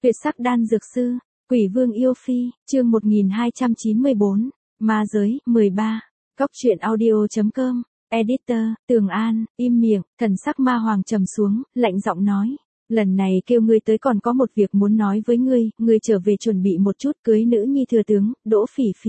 Tuyệt sắc đan dược sư, Quỷ Vương yêu phi, chương 1294, Ma giới, 13. Góc truyện audio.com, editor, Tường An, im miệng, thần sắc Ma Hoàng trầm xuống, lạnh giọng nói. Lần này kêu ngươi tới còn có một việc muốn nói với ngươi trở về chuẩn bị một chút cưới nữ nhi thừa tướng, Đỗ Phỉ Phỉ.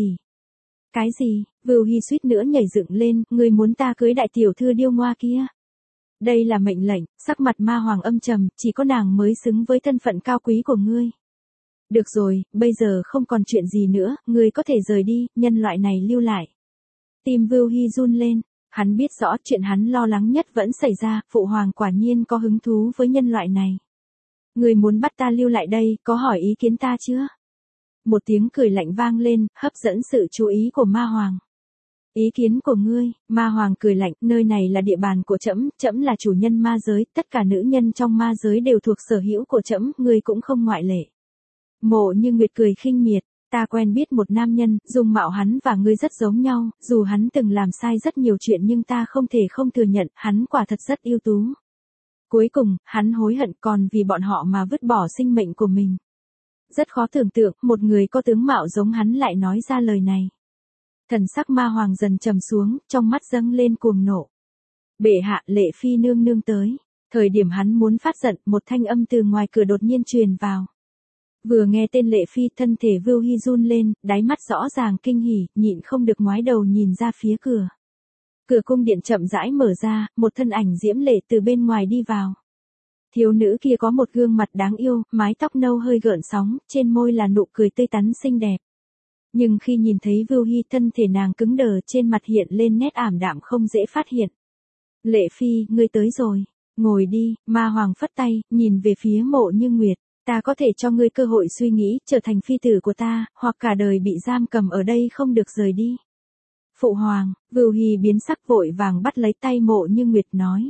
Cái gì? Vưu Hy suýt nữa nhảy dựng lên, ngươi muốn ta cưới đại tiểu thư điêu ngoa kia? Đây là mệnh lệnh, sắc mặt Ma Hoàng âm trầm, chỉ có nàng mới xứng với thân phận cao quý của ngươi. Được rồi, bây giờ không còn chuyện gì nữa, ngươi có thể rời đi, nhân loại này lưu lại. Tim Vưu Hy run lên, hắn biết rõ chuyện hắn lo lắng nhất vẫn xảy ra, Phụ Hoàng quả nhiên có hứng thú với nhân loại này. Ngươi muốn bắt ta lưu lại đây, có hỏi ý kiến ta chưa? Một tiếng cười lạnh vang lên, hấp dẫn sự chú ý của Ma Hoàng. Ý kiến của ngươi? Ma Hoàng cười lạnh, nơi này là địa bàn của trẫm, trẫm là chủ nhân ma giới, tất cả nữ nhân trong ma giới đều thuộc sở hữu của trẫm, ngươi cũng không ngoại lệ. Mộ Như Nguyệt cười khinh miệt, ta quen biết một nam nhân, dung mạo hắn và ngươi rất giống nhau, dù hắn từng làm sai rất nhiều chuyện nhưng ta không thể không thừa nhận, hắn quả thật rất ưu tú. Cuối cùng, hắn hối hận còn vì bọn họ mà vứt bỏ sinh mệnh của mình. Rất khó tưởng tượng, một người có tướng mạo giống hắn lại nói ra lời này. Thần sắc Ma Hoàng dần trầm xuống, trong mắt dâng lên cuồng nộ. Bệ hạ, Lệ Phi nương nương tới. Thời điểm hắn muốn phát giận, một thanh âm từ ngoài cửa đột nhiên truyền vào. Vừa nghe tên Lệ Phi, thân thể Vưu Hy run lên, đáy mắt rõ ràng kinh hỉ, nhịn không được ngoái đầu nhìn ra phía cửa. Cửa cung điện chậm rãi mở ra, một thân ảnh diễm lệ từ bên ngoài đi vào. Thiếu nữ kia có một gương mặt đáng yêu, mái tóc nâu hơi gợn sóng, trên môi là nụ cười tươi tắn xinh đẹp. Nhưng khi nhìn thấy Vưu Hy, thân thể nàng cứng đờ, trên mặt hiện lên nét ảm đạm không dễ phát hiện. Lệ Phi, ngươi tới rồi. Ngồi đi, Ma Hoàng phất tay, nhìn về phía Mộ Như Nguyệt. Ta có thể cho ngươi cơ hội suy nghĩ, trở thành phi tử của ta, hoặc cả đời bị giam cầm ở đây không được rời đi. Phụ Hoàng, Vưu Hy biến sắc vội vàng bắt lấy tay Mộ Như Nguyệt nói.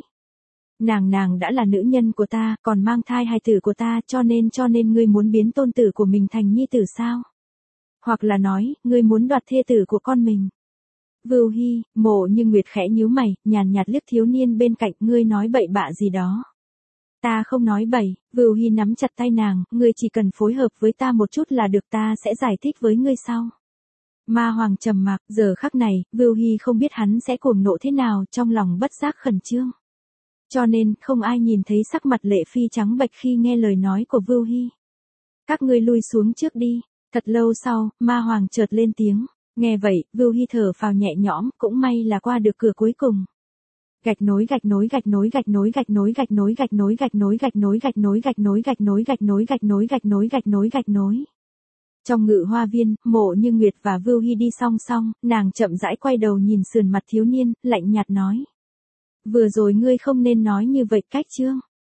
Nàng đã là nữ nhân của ta, còn mang thai hài tử của ta, cho nên ngươi muốn biến tôn tử của mình thành nhi tử sao? Hoặc là nói, ngươi muốn đoạt thê tử của con mình. Vưu Hy, Mộ Như Nguyệt khẽ nhíu mày, nhàn nhạt liếc thiếu niên bên cạnh, ngươi nói bậy bạ gì đó. Ta không nói bậy, Vưu Hy nắm chặt tay nàng, ngươi chỉ cần phối hợp với ta một chút là được, ta sẽ giải thích với ngươi sau. Ma Hoàng trầm mặc, giờ khắc này, Vưu Hy không biết hắn sẽ cuồng nộ thế nào, trong lòng bất giác khẩn trương. Cho nên, không ai nhìn thấy sắc mặt Lệ Phi trắng bệch khi nghe lời nói của Vưu Hy. Các ngươi lui xuống trước đi. Thật lâu sau, Ma Hoàng chợt lên tiếng. Nghe vậy, Vưu Hy thở phào nhẹ nhõm, cũng may là qua được cửa cuối cùng. Gạch nối gạch nối gạch nối gạch nối gạch nối gạch nối gạch nối gạch nối gạch nối gạch nối gạch nối gạch nối gạch nối gạch nối gạch nối gạch nối gạch nối. Trong ngự hoa viên, Mộ Như Nguyệt và Vưu Hy đi song song, nàng chậm rãi quay đầu nhìn sườn mặt thiếu niên, lạnh nhạt nói. Vừa rồi ngươi không nên nói như vậy cách chương.